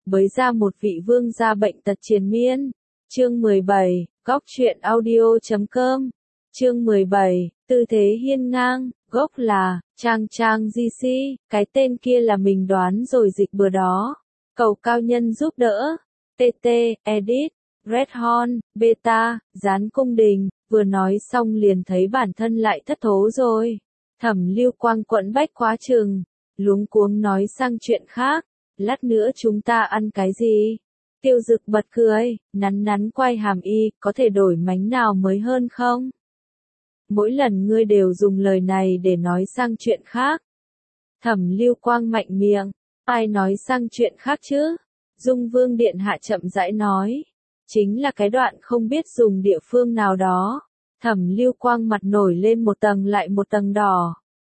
bới ra một vị vương gia bệnh tật triền miên. Chương 17, góc truyện audio.com. Chương 17, tư thế hiên ngang, gốc là Trang GC, cái tên kia là mình đoán rồi dịch bừa đó. Cầu cao nhân giúp đỡ. TT, Edit, Red Horn, Beta, Gián cung đình, vừa nói xong liền thấy bản thân lại thất thố rồi. Thẩm Lưu Quang quẫn bách quá chừng, luống cuống nói sang chuyện khác, lát nữa chúng ta ăn cái gì? Tiêu Dực bật cười, nắn quay hàm y, có thể đổi mánh nào mới hơn không? Mỗi lần ngươi đều dùng lời này để nói sang chuyện khác. Thẩm Lưu Quang mạnh miệng, ai nói sang chuyện khác chứ? Dung Vương Điện Hạ chậm rãi nói, chính là cái đoạn không biết dùng địa phương nào đó. Thẩm Lưu Quang mặt nổi lên một tầng lại một tầng đỏ.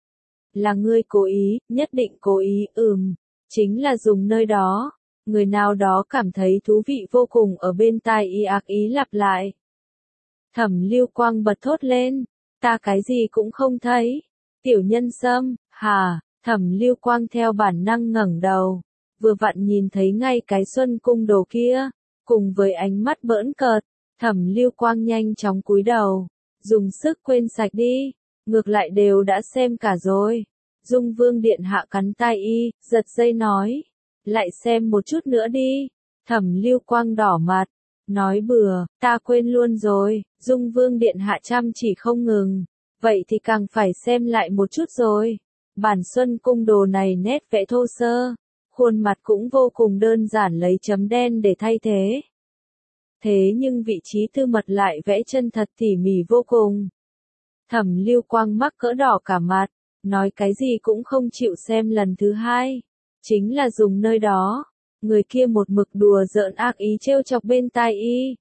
Là ngươi cố ý, nhất định cố ý, chính là dùng nơi đó. Người nào đó cảm thấy thú vị vô cùng ở bên tai y ác ý lặp lại. Thẩm Lưu Quang bật thốt lên, ta cái gì cũng không thấy. Tiểu Nhân Sâm, hả? Thẩm Lưu Quang theo bản năng ngẩng đầu, vừa vặn nhìn thấy ngay cái Xuân Cung đồ kia, cùng với ánh mắt bỡn cợt, Thẩm Lưu Quang nhanh chóng cúi đầu, dùng sức quên sạch đi, ngược lại đều đã xem cả rồi. Dung Vương Điện Hạ cắn tai y, giật dây nói, lại xem một chút nữa đi. Thẩm Lưu Quang đỏ mặt, nói bừa, ta quên luôn rồi. Dung Vương Điện Hạ chăm chỉ không ngừng, vậy thì càng phải xem lại một chút rồi. Bản Xuân Cung đồ này nét vẽ thô sơ, khuôn mặt cũng vô cùng đơn giản lấy chấm đen để thay thế. Thế nhưng vị trí tư mật lại vẽ chân thật tỉ mỉ vô cùng. Thẩm Lưu Quang mắc cỡ đỏ cả mặt, nói cái gì cũng không chịu xem lần thứ hai. Chính là dùng nơi đó, người kia một mực đùa giỡn ác ý trêu chọc bên tai y.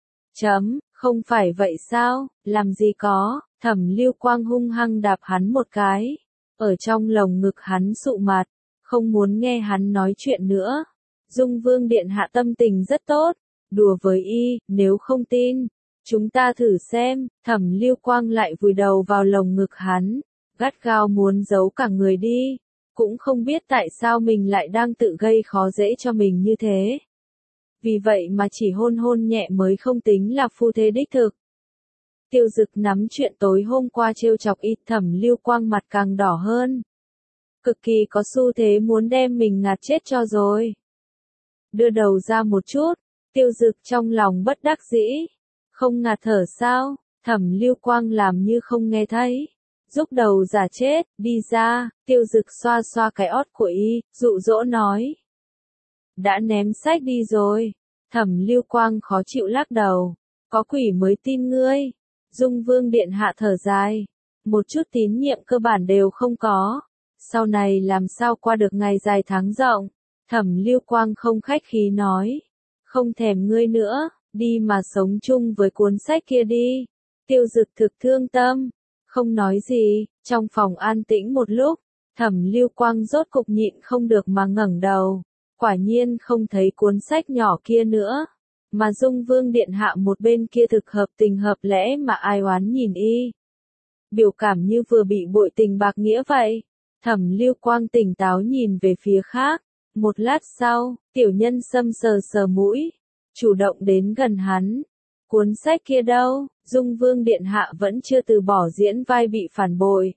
Không phải vậy sao, làm gì có, Thẩm Lưu Quang hung hăng đạp hắn một cái, ở trong lồng ngực hắn sụ mặt, không muốn nghe hắn nói chuyện nữa. Dung Vương Điện Hạ tâm tình rất tốt, đùa với y, nếu không tin, chúng ta thử xem. Thẩm Lưu Quang lại vùi đầu vào lồng ngực hắn, gắt gao muốn giấu cả người đi, cũng không biết tại sao mình lại đang tự gây khó dễ cho mình như thế. Vì vậy mà chỉ hôn nhẹ mới không tính là phu thê đích thực. Tiêu Dực nắm chuyện tối hôm qua trêu chọc y, Thẩm Lưu Quang mặt càng đỏ hơn. Cực kỳ có xu thế muốn đem mình ngạt chết cho rồi. Đưa đầu ra một chút, Tiêu Dực trong lòng bất đắc dĩ. Không ngạt thở sao? Thẩm Lưu Quang làm như không nghe thấy. Rúc đầu giả chết, đi ra. Tiêu Dực xoa xoa cái ót của y, dụ dỗ nói. Đã ném sách đi rồi. Thẩm Lưu Quang khó chịu lắc đầu. Có quỷ mới tin ngươi. Dung Vương Điện Hạ thở dài. Một chút tín nhiệm cơ bản đều không có. Sau này làm sao qua được ngày dài tháng rộng. Thẩm Lưu Quang không khách khí nói. Không thèm ngươi nữa, đi mà sống chung với cuốn sách kia đi. Tiêu Dực thực thương tâm. Không nói gì, trong phòng an tĩnh một lúc, Thẩm Lưu Quang rốt cục nhịn không được mà ngẩng đầu. Quả nhiên không thấy cuốn sách nhỏ kia nữa. Mà Dung Vương Điện Hạ một bên kia thực hợp tình hợp lẽ mà ai oán nhìn y. Biểu cảm như vừa bị bội tình bạc nghĩa vậy. Thẩm Lưu Quang tỉnh táo nhìn về phía khác. Một lát sau, Tiểu Nhân Sâm sờ sờ mũi, chủ động đến gần hắn. Cuốn sách kia đâu? Dung Vương Điện Hạ vẫn chưa từ bỏ diễn vai bị phản bội.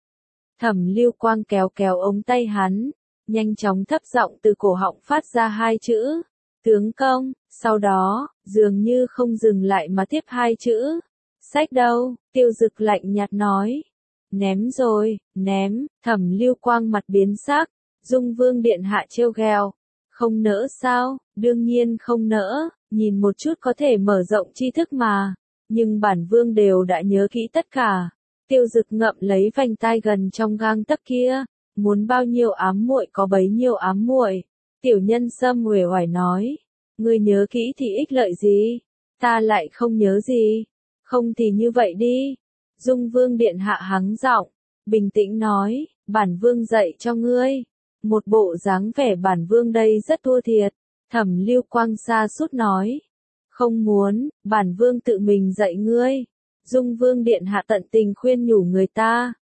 Thẩm Lưu Quang kéo kéo ống tay hắn, nhanh chóng thấp giọng từ cổ họng phát ra hai chữ, tướng công, sau đó, dường như không dừng lại mà tiếp hai chữ. Sách đâu? Tiêu Dực lạnh nhạt nói. Ném rồi, ném. Thẩm Lưu Quang mặt biến sắc. Dung Vương Điện Hạ trêu ghẹo. Không nỡ sao? Đương nhiên không nỡ, nhìn một chút có thể mở rộng tri thức mà. Nhưng bản vương đều đã nhớ kỹ tất cả. Tiêu Dực ngậm lấy vành tai gần trong gang tấc kia. Muốn bao nhiêu ám muội có bấy nhiêu ám muội. Tiểu Nhân Sâm uể oải nói. Ngươi nhớ kỹ thì ích lợi gì? Ta lại không nhớ gì. Không thì như vậy đi. Dung Vương Điện Hạ hắng giọng, bình tĩnh nói, bản vương dạy cho ngươi. Một bộ dáng vẻ bản vương đây rất thua thiệt. Thẩm Lưu Quang sa sút nói. Không muốn, bản vương tự mình dạy ngươi. Dung Vương Điện Hạ tận tình khuyên nhủ người ta.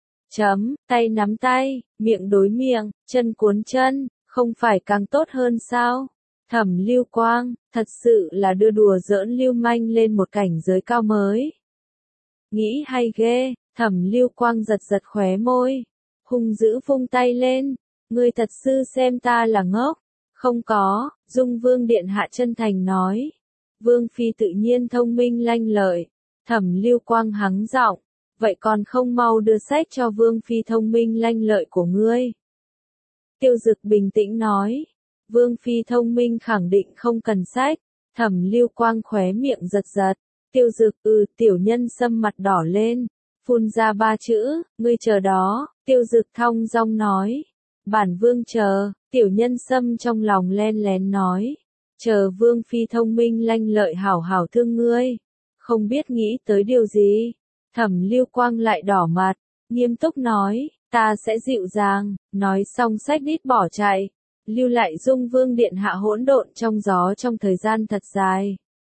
Tay nắm tay, miệng đối miệng, chân cuốn chân, không phải càng tốt hơn sao? Thẩm Lưu Quang, thật sự là đưa đùa giỡn lưu manh lên một cảnh giới cao mới. Nghĩ hay ghê, Thẩm Lưu Quang giật giật khóe môi, hung dữ vung tay lên, ngươi thật sự xem ta là ngốc. Không có, Dung Vương điện hạ chân thành nói. Vương phi tự nhiên thông minh lanh lợi. Thẩm Lưu Quang hắng giọng, vậy còn không mau đưa sách cho Vương phi thông minh lanh lợi của ngươi. Tiêu Dực bình tĩnh nói, Vương phi thông minh khẳng định không cần sách. Thẩm Lưu Quang khóe miệng giật giật. Tiêu Dực, Tiểu Nhân Sâm mặt đỏ lên, phun ra 3 chữ, ngươi chờ đó. Tiêu Dực thong dong nói, bản vương chờ. Tiểu Nhân Sâm trong lòng len lén nói, chờ Vương phi thông minh lanh lợi hảo hảo thương ngươi. Không biết nghĩ tới điều gì. Thẩm Lưu Quang lại đỏ mặt, nghiêm túc nói, ta sẽ dịu dàng. Nói xong xách đít bỏ chạy, lưu lại Dung Vương điện hạ hỗn độn trong gió trong thời gian thật dài.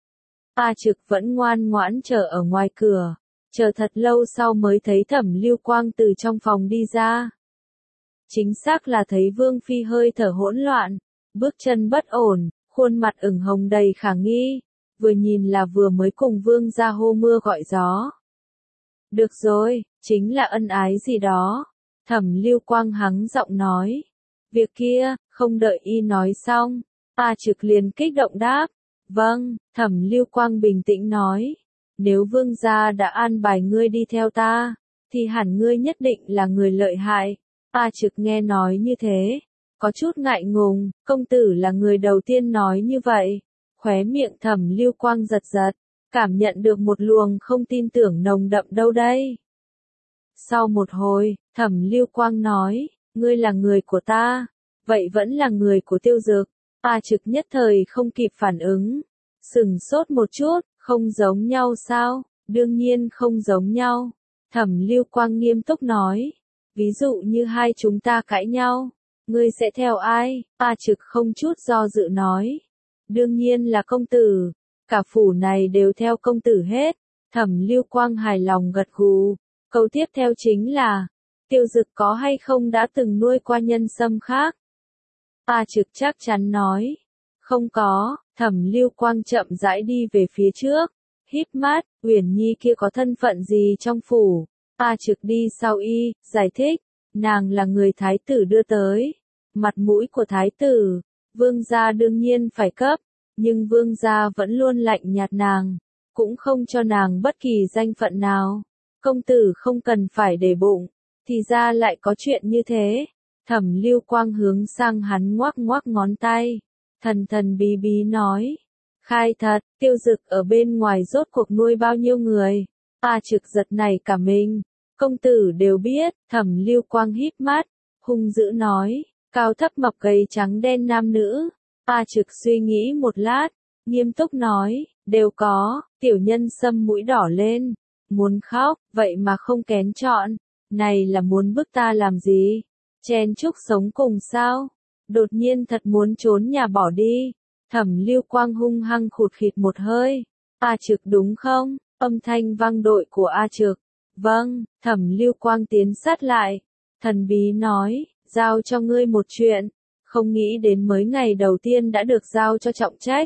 A Trực vẫn ngoan ngoãn chờ ở ngoài cửa, chờ thật lâu sau mới thấy Thẩm Lưu Quang từ trong phòng đi ra. Chính xác là thấy Vương phi hơi thở hỗn loạn, bước chân bất ổn, khuôn mặt ửng hồng đầy khả nghi, vừa nhìn là vừa mới cùng Vương gia hô mưa gọi gió. Được rồi, chính là ân ái gì đó. Thẩm Lưu Quang hắng giọng nói. Việc kia, không đợi y nói xong, A Trực liền kích động đáp. Vâng, Thẩm Lưu Quang bình tĩnh nói. Nếu Vương gia đã an bài ngươi đi theo ta, thì hẳn ngươi nhất định là người lợi hại. A Trực nghe nói như thế, có chút ngại ngùng, công tử là người đầu tiên nói như vậy. Khóe miệng Thẩm Lưu Quang giật giật, cảm nhận được một luồng không tin tưởng nồng đậm đâu đây. Sau một hồi, Thẩm Lưu Quang nói, ngươi là người của ta, vậy vẫn là người của Tiêu Dực. A Trực nhất thời không kịp phản ứng, sửng sốt một chút, không giống nhau sao? Đương nhiên không giống nhau. Thẩm Lưu Quang nghiêm túc nói, ví dụ như hai chúng ta cãi nhau, ngươi sẽ theo ai? A Trực không chút do dự nói, đương nhiên là công tử, cả phủ này đều theo công tử hết. Thẩm Lưu Quang hài lòng gật gù, câu tiếp theo chính là, Tiêu Dực có hay không đã từng nuôi qua nhân sâm khác? A Trực chắc chắn nói, không có. Thẩm Lưu Quang chậm rãi đi về phía trước, híp mắt, Uyển Nhi kia có thân phận gì trong phủ? A Trực đi sau y, giải thích, nàng là người thái tử đưa tới. Mặt mũi của thái tử, vương gia đương nhiên phải cấp, nhưng vương gia vẫn luôn lạnh nhạt nàng, cũng không cho nàng bất kỳ danh phận nào. Công tử không cần phải để bụng, thì ra lại có chuyện như thế. Thẩm Lưu Quang hướng sang hắn ngoắc ngoắc ngón tay, thần thần bí bí nói, khai thật, Tiêu Dực ở bên ngoài rốt cuộc nuôi bao nhiêu người? A Trực giật nảy cả mình, công tử đều biết. Thẩm Lưu Quang híp mắt, hung dữ nói, cao thấp mập gầy trắng đen nam nữ. A Trực suy nghĩ một lát, nghiêm túc nói, đều có. Tiểu Nhân Sâm mũi đỏ lên, muốn khóc, vậy mà không kén chọn, này là muốn bức ta làm gì? Chen chúc sống cùng sao? Đột nhiên thật muốn trốn nhà bỏ đi. Thẩm Lưu Quang hung hăng khụt khịt một hơi. A Trực đúng không? Âm thanh vang đội của A Trực. Vâng. Thẩm Lưu Quang tiến sát lại, thần bí nói, giao cho ngươi một chuyện, không nghĩ đến mới ngày đầu tiên đã được giao cho trọng trách.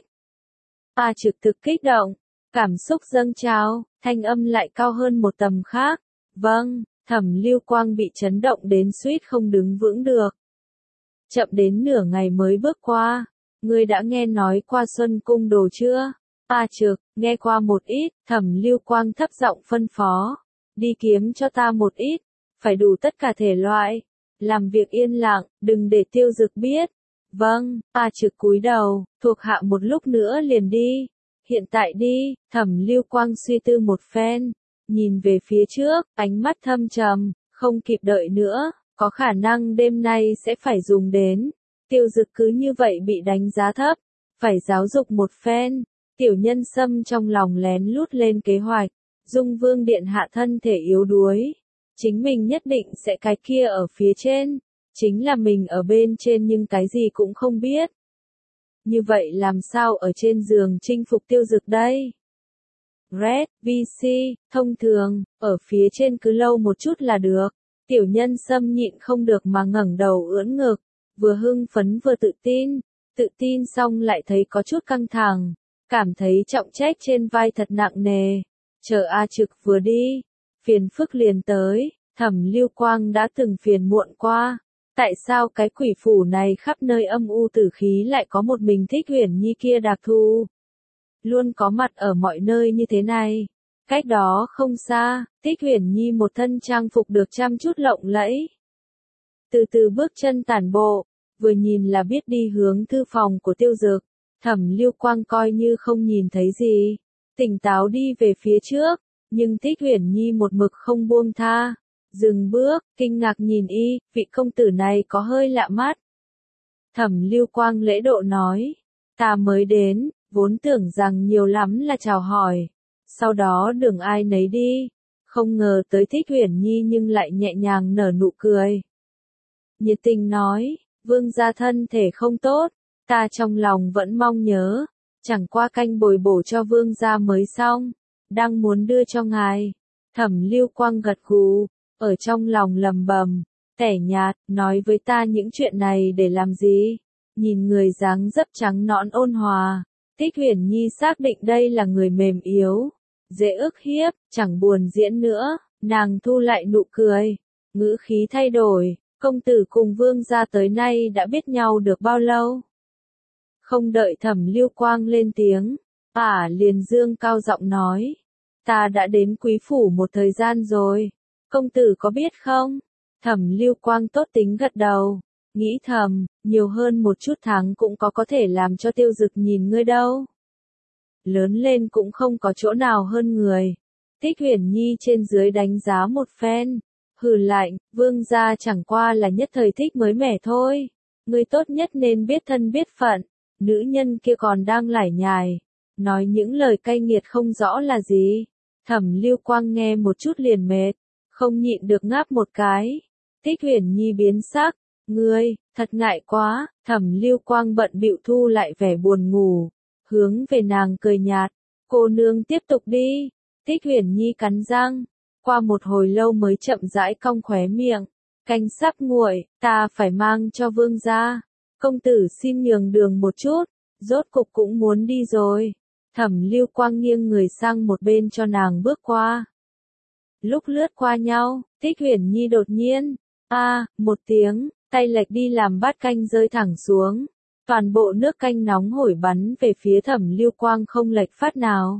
A Trực thực kích động, cảm xúc dâng trào, thanh âm lại cao hơn một tầm khác. Vâng. Thẩm Lưu Quang bị chấn động đến suýt không đứng vững được. Chậm đến nửa ngày mới bước qua. Ngươi đã nghe nói qua Xuân Cung Đồ chưa? A Trực, nghe qua một ít. Thẩm Lưu Quang thấp giọng phân phó, đi kiếm cho ta một ít, phải đủ tất cả thể loại. Làm việc yên lặng, đừng để Tiêu Dực biết. Vâng. A Trực cúi đầu, thuộc hạ một lúc nữa liền đi. Hiện tại đi. Thẩm Lưu Quang suy tư một phen, nhìn về phía trước, ánh mắt thâm trầm, không kịp đợi nữa, có khả năng đêm nay sẽ phải dùng đến. Tiêu Dực cứ như vậy bị đánh giá thấp, phải giáo dục một phen. Tiểu Nhân Sâm trong lòng lén lút lên kế hoạch, Dung Vương điện hạ thân thể yếu đuối, chính mình nhất định sẽ cái kia ở phía trên, chính là mình ở bên trên nhưng cái gì cũng không biết. Như vậy làm sao ở trên giường chinh phục Tiêu Dực đây? Red, VC, thông thường, ở phía trên cứ lâu một chút là được. Tiểu Nhân Sâm nhịn không được mà ngẩng đầu ưỡn ngực, vừa hưng phấn vừa tự tin. tự tin xong lại thấy có chút căng thẳng, cảm thấy trọng trách trên vai thật nặng nề. Chờ A Trực vừa đi, phiền phức liền tới, Thẩm Lưu Quang đã từng phiền muộn qua. Tại sao cái quỷ phủ này khắp nơi âm u tử khí lại có một mình Thích Uyển Nhi kia đặc thù? Luôn có mặt ở mọi nơi như thế này. Cách đó không xa, Thích Uyển Nhi một thân trang phục được chăm chút lộng lẫy. Từ từ bước chân tản bộ, vừa nhìn là biết đi hướng thư phòng của Tiêu Dực. Thẩm Lưu Quang coi như không nhìn thấy gì, tỉnh táo đi về phía trước, nhưng Thích Uyển Nhi một mực không buông tha. Dừng bước, kinh ngạc nhìn y, vị công tử này có hơi lạ mắt. Thẩm Lưu Quang lễ độ nói, ta mới đến, vốn tưởng rằng nhiều lắm là chào hỏi, sau đó đường ai nấy đi, không ngờ tới Thích Uyển Nhi nhưng lại nhẹ nhàng nở nụ cười. Nhiệt tình nói, vương gia thân thể không tốt, ta trong lòng vẫn mong nhớ, chẳng qua canh bồi bổ cho vương gia mới xong, đang muốn đưa cho ngài. Thẩm Lưu Quang gật gù, ở trong lòng lầm bầm, tẻ nhạt, nói với ta những chuyện này để làm gì? Nhìn người dáng dấp trắng nõn ôn hòa, Thích Uyển Nhi xác định đây là người mềm yếu, dễ ức hiếp, chẳng buồn diễn nữa, nàng thu lại nụ cười, ngữ khí thay đổi, công tử cùng vương gia tới nay đã biết nhau được bao lâu? Không đợi Thẩm Lưu Quang lên tiếng, liền dương cao giọng nói, ta đã đến quý phủ một thời gian rồi, công tử có biết không? Thẩm Lưu Quang tốt tính gật đầu, nghĩ thầm, nhiều hơn một chút tháng cũng có thể làm cho Tiêu Dực nhìn ngươi đâu. Lớn lên cũng không có chỗ nào hơn người. Thích Uyển Nhi trên dưới đánh giá một phen, hừ lạnh, vương gia chẳng qua là nhất thời thích mới mẻ thôi. Ngươi tốt nhất nên biết thân biết phận. Nữ nhân kia còn đang lải nhải, nói những lời cay nghiệt không rõ là gì. Thẩm Lưu Quang nghe một chút liền mệt, không nhịn được ngáp một cái. Thích Uyển Nhi biến sắc, ngươi, thật ngại quá. Thẩm Lưu Quang bận bịu thu lại vẻ buồn ngủ, hướng về nàng cười nhạt, cô nương tiếp tục đi. Thích Uyển Nhi cắn răng, qua một hồi lâu mới chậm rãi cong khóe miệng, canh sắp nguội, ta phải mang cho vương gia. Công tử xin nhường đường một chút, rốt cục cũng muốn đi rồi. Thẩm Lưu Quang nghiêng người sang một bên cho nàng bước qua. Lúc lướt qua nhau, Thích Uyển Nhi đột nhiên, một tiếng, tay lệch đi làm bát canh rơi thẳng xuống. Toàn bộ nước canh nóng hổi bắn về phía Thẩm Lưu Quang không lệch phát nào.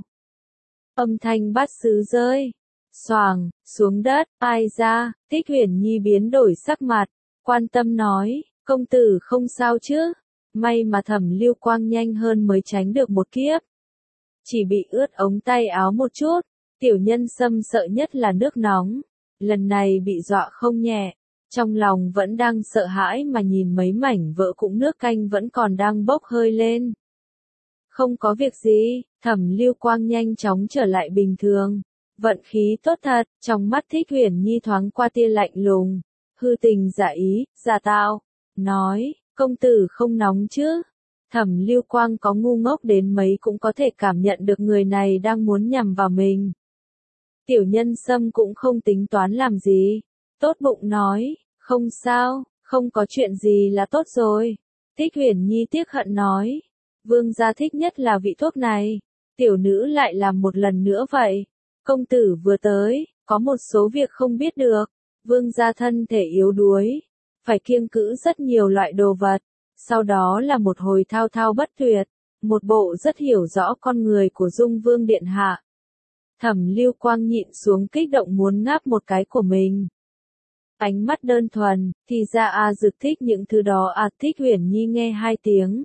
Âm thanh bát sứ rơi, xoàng, xuống đất, ai ra, Thích Uyển Nhi biến đổi sắc mặt, quan tâm nói, công tử không sao chứ? May mà Thẩm Lưu Quang nhanh hơn mới tránh được một kiếp. Chỉ bị ướt ống tay áo một chút, tiểu nhân Sâm sợ nhất là nước nóng. Lần này bị dọa không nhẹ, trong lòng vẫn đang sợ hãi mà nhìn mấy mảnh vỡ cũng nước canh vẫn còn đang bốc hơi lên. Không có việc gì, Thẩm Lưu Quang nhanh chóng trở lại bình thường. Vận khí tốt thật, trong mắt Thích Uyển Nhi thoáng qua tia lạnh lùng, hư tình giả ý, giả tạo, nói, công tử không nóng chứ? Thẩm Lưu Quang có ngu ngốc đến mấy cũng có thể cảm nhận được người này đang muốn nhằm vào mình. Tiểu nhân Sâm cũng không tính toán làm gì, tốt bụng nói, không sao, không có chuyện gì là tốt rồi. Thích Uyển Nhi tiếc hận nói, vương gia thích nhất là vị thuốc này, tiểu nữ lại làm một lần nữa vậy. Công tử vừa tới, có một số việc không biết được, vương gia thân thể yếu đuối, phải kiêng cữ rất nhiều loại đồ vật, sau đó là một hồi thao thao bất tuyệt, một bộ rất hiểu rõ con người của Dung Vương Điện Hạ. Thẩm Lưu Quang nhịn xuống kích động muốn ngáp một cái của mình. Ánh mắt đơn thuần, thì ra Dực thích những thứ đó. Thích Uyển Nhi nghe hai tiếng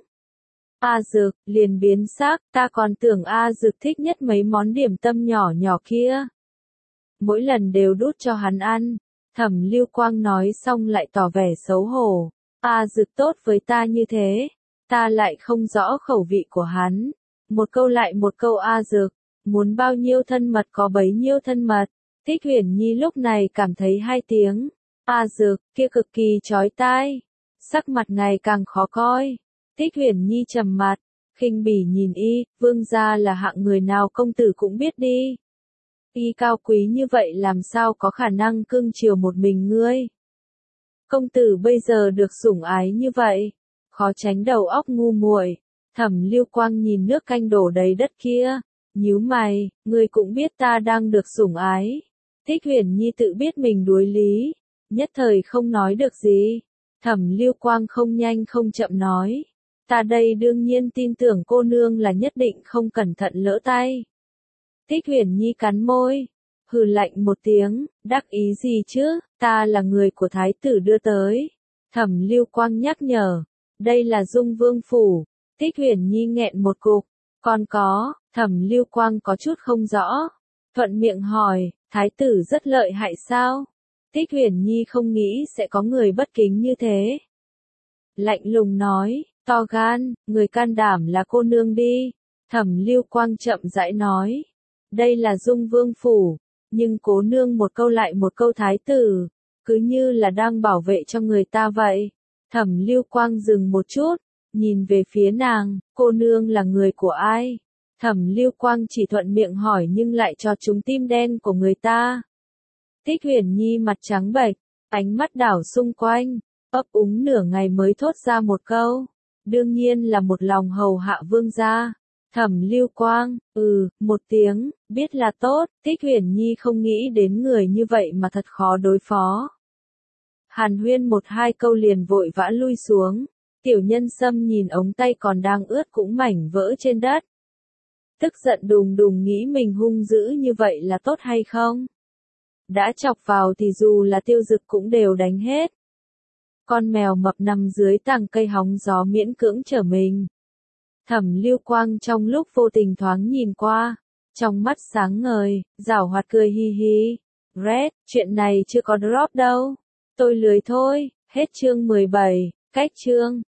Dực, liền biến sắc, ta còn tưởng Dực thích nhất mấy món điểm tâm nhỏ nhỏ kia. Mỗi lần đều đút cho hắn ăn. Thẩm Lưu Quang nói xong lại tỏ vẻ xấu hổ. Dực tốt với ta như thế, ta lại không rõ khẩu vị của hắn. Một câu lại một câu Dực, muốn bao nhiêu thân mật có bấy nhiêu thân mật. Thích Uyển Nhi lúc này cảm thấy hai tiếng Dực kia cực kỳ chói tai, sắc mặt ngày càng khó coi. Thích Uyển Nhi trầm mặt, khinh bỉ nhìn y, vương gia là hạng người nào công tử cũng biết đi. Y cao quý như vậy làm sao có khả năng cưng chiều một mình ngươi. Công tử bây giờ được sủng ái như vậy, khó tránh đầu óc ngu muội. Thẩm Lưu Quang nhìn nước canh đổ đầy đất kia, nhíu mày, ngươi cũng biết ta đang được sủng ái. Tích Huyền Nhi tự biết mình đuối lý, nhất thời không nói được gì. Thẩm Lưu Quang không nhanh không chậm nói, ta đây đương nhiên tin tưởng cô nương là nhất định không cẩn thận lỡ tay. Tích Huyền Nhi cắn môi, hừ lạnh một tiếng, đắc ý gì chứ, ta là người của thái tử đưa tới. Thẩm Lưu Quang nhắc nhở, đây là Dung Vương phủ. Tích Huyền Nhi nghẹn một cục, còn có, Thẩm Lưu Quang có chút không rõ. Thuận miệng hỏi, thái tử rất lợi hại sao? Tích Huyền Nhi không nghĩ sẽ có người bất kính như thế. Lạnh lùng nói, to gan, người can đảm là cô nương đi. Thẩm Lưu Quang chậm rãi nói, đây là Dung Vương phủ, nhưng cố nương một câu lại một câu thái tử, cứ như là đang bảo vệ cho người ta vậy. Thẩm Lưu Quang dừng một chút, nhìn về phía nàng, cô nương là người của ai? Thẩm Lưu Quang chỉ thuận miệng hỏi nhưng lại cho trúng tim đen của người ta. Tích Huyền Nhi mặt trắng bệch, ánh mắt đảo xung quanh, ấp úng nửa ngày mới thốt ra một câu. Đương nhiên là một lòng hầu hạ vương gia. Thẩm Lưu Quang, một tiếng, biết là tốt. Tích Huyền Nhi không nghĩ đến người như vậy mà thật khó đối phó. Hàn huyên một hai câu liền vội vã lui xuống. Tiểu Nhân Sâm nhìn ống tay còn đang ướt cũng mảnh vỡ trên đất. Tức giận đùng đùng nghĩ mình hung dữ như vậy là tốt hay không? Đã chọc vào thì dù là Tiêu Dực cũng đều đánh hết. Con mèo mập nằm dưới tàng cây hóng gió miễn cưỡng trở mình. Thẩm Lưu Quang trong lúc vô tình thoáng nhìn qua, trong mắt sáng ngời, giảo hoạt cười hi hi. Red, chuyện này chưa có drop đâu. Tôi lười thôi, hết chương 17, cách chương.